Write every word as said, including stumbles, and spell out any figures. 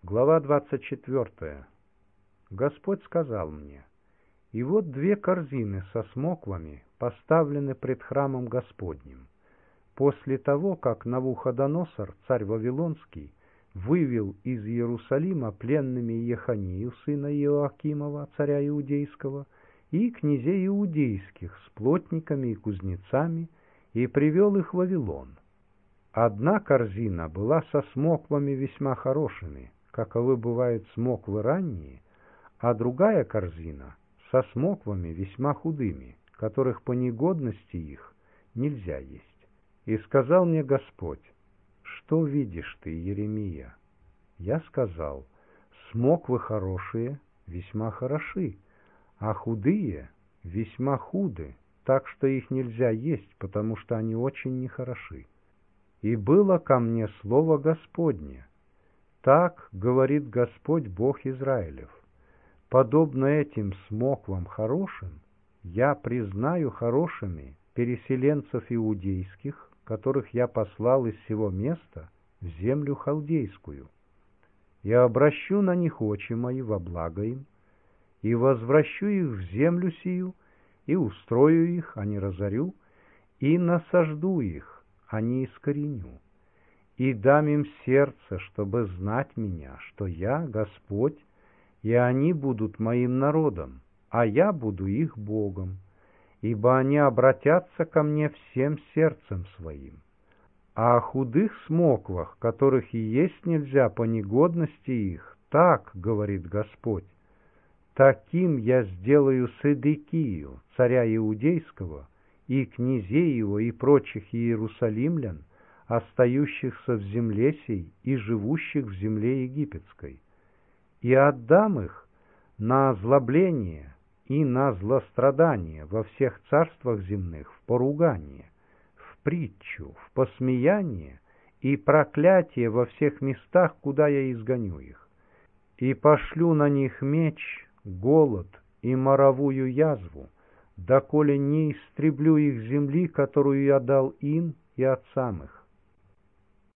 Глава двадцать четвёртая. Господь сказал мне: «И вот две корзины со смоквами поставлены пред храмом Господним, после того, как Навуходоносор, царь Вавилонский, вывел из Иерусалима пленными Еханию, сына Иоакимова, царя Иудейского, и князей иудейских с плотниками и кузнецами, и привел их в Вавилон. Одна корзина была со смоквами весьма хорошими, каковы бывают смоквы ранние, а другая корзина со смоквами весьма худыми, которых по негодности их нельзя есть. И сказал мне Господь: что видишь ты, Иеремия? Я сказал: смоквы хорошие весьма хороши, а худые весьма худы, так что их нельзя есть, потому что они очень нехороши. И было ко мне слово Господне: так говорит Господь Бог Израилев: подобно этим смоквам хорошим, я признаю хорошими переселенцев иудейских, которых я послал из сего места в землю халдейскую. Я обращу на них очи мои во благо им, и возвращу их в землю сию, и устрою их, а не разорю, и насажду их, а не искореню, и дам им сердце, чтобы знать меня, что я Господь, и они будут моим народом, а я буду их Богом, ибо они обратятся ко мне всем сердцем своим. А о худых смоквах, которых и есть нельзя по негодности их, так говорит Господь: таким я сделаю Седекию, царя Иудейского, и князей его, и прочих иерусалимлян, остающихся в земле сей и живущих в земле египетской, и отдам их на озлобление и на злострадание во всех царствах земных, в поругание, в притчу, в посмеяние и проклятие во всех местах, куда я изгоню их. И пошлю на них меч, голод и моровую язву, доколе не истреблю их земли, которую я дал им и отцам их.